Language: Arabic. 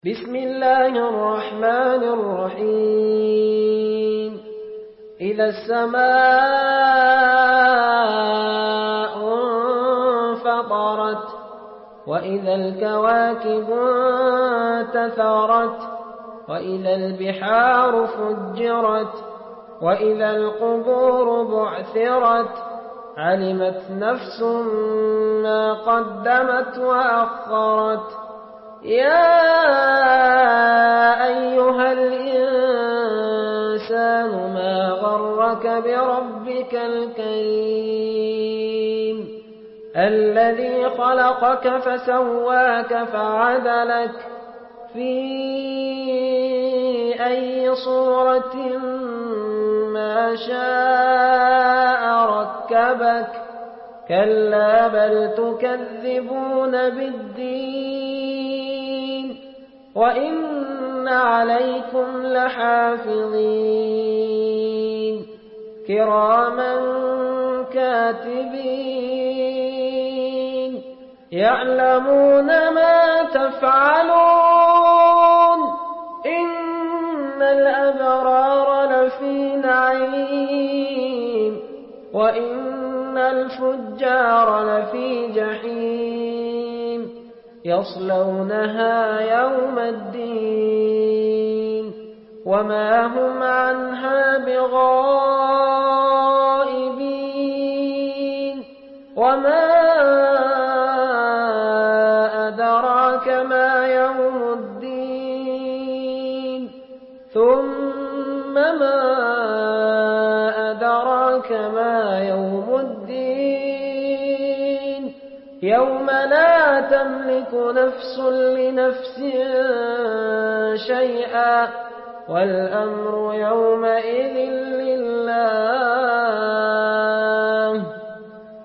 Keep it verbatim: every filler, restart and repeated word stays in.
بسم الله الرحمن الرحيم إذا السماء انفطرت وإذا الكواكب انتثرت وإذا البحار فجرت وإذا القبور بعثرت علمت نفس ما قدمت وأخرت يا أيها الإنسان ما غرك بربك الكريم الذي خلقك فسواك فعدلك في أي صورة ما شاء ركبك كلا بل تكذبون بالدين وإن عليكم لحافظين كراما كاتبين يعلمون ما تفعلون إن الأبرار لفي نعيم وإن الفجار لفي جحيم يصلونها يوم الدين وما هم عنها بغائبين وما أدراك ما يوم الدين ثم ما أدراك ما يوم الدين يوم لا تملك نفس لنفس شيئا والأمر يومئذ